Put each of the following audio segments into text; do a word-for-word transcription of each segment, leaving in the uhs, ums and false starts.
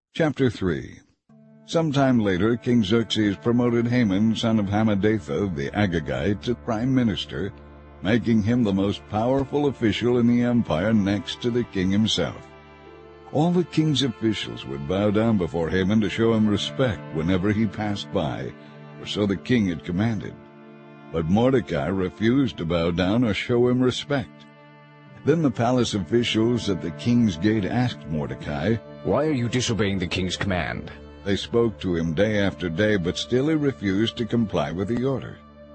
Chapter three. Sometime later, King Xerxes promoted Haman, son of Hammedatha, the Agagite, to prime minister, making him the most powerful official in the empire next to the king himself. All the king's officials would bow down before Haman to show him respect whenever he passed by, or so the king had commanded. But Mordecai refused to bow down or show him respect. Then the palace officials at the king's gate asked Mordecai, "Why are you disobeying the king's command?" They spoke to him day after day, but still he refused to comply with the order.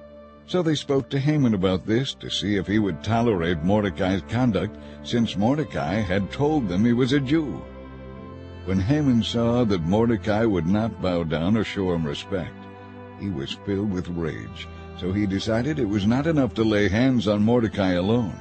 So they spoke to Haman about this to see if he would tolerate Mordecai's conduct, since Mordecai had told them he was a Jew. When Haman saw that Mordecai would not bow down or show him respect, he was filled with rage, so he decided it was not enough to lay hands on Mordecai alone.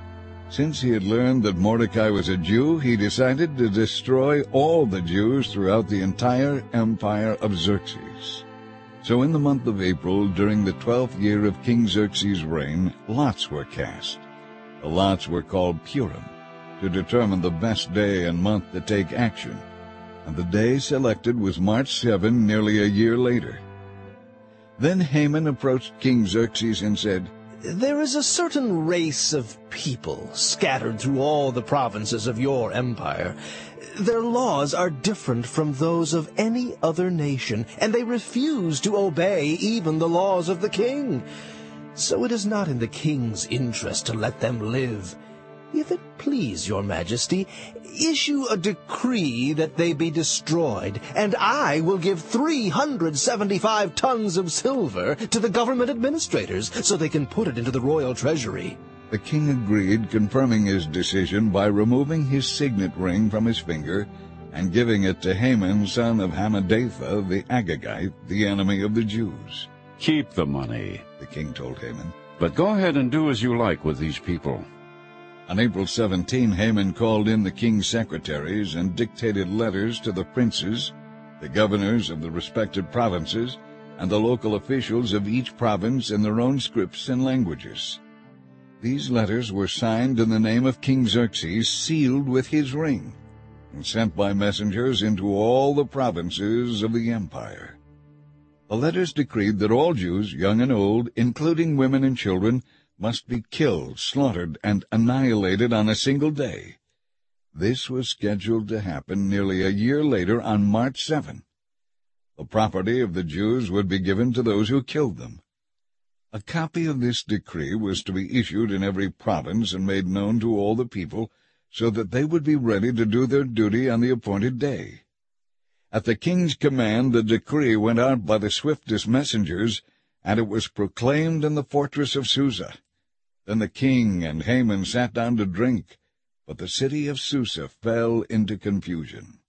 Since he had learned that Mordecai was a Jew, he decided to destroy all the Jews throughout the entire empire of Xerxes. So in the month of April, during the twelfth year of King Xerxes' reign, lots were cast. The lots were called Purim, to determine the best day and month to take action, and the day selected was March seventh, nearly a year later. Then Haman approached King Xerxes and said, "There is a certain race of people scattered through all the provinces of your empire. Their laws are different from those of any other nation, and they refuse to obey even the laws of the king. So it is not in the king's interest to let them live. If it please your majesty, issue a decree that they be destroyed, and I will give three hundred seventy-five tons of silver to the government administrators, so they can put it into the royal treasury." The king agreed, confirming his decision by removing his signet ring from his finger and giving it to Haman, son of Hammedatha, the Agagite, the enemy of the Jews. "Keep the money," the king told Haman, "but go ahead and do as you like with these people." On April seventeenth, Haman called in the king's secretaries and dictated letters to the princes, the governors of the respective provinces, and the local officials of each province in their own scripts and languages. These letters were signed in the name of King Xerxes, sealed with his ring, and sent by messengers into all the provinces of the empire. The letters decreed that all Jews, young and old, including women and children, must be killed, slaughtered, and annihilated on a single day. This was scheduled to happen nearly a year later on March seventh. The property of the Jews would be given to those who killed them. A copy of this decree was to be issued in every province and made known to all the people, so that they would be ready to do their duty on the appointed day. At the king's command, the decree went out by the swiftest messengers, and it was proclaimed in the fortress of Susa. Then the king and Haman sat down to drink, but the city of Susa fell into confusion.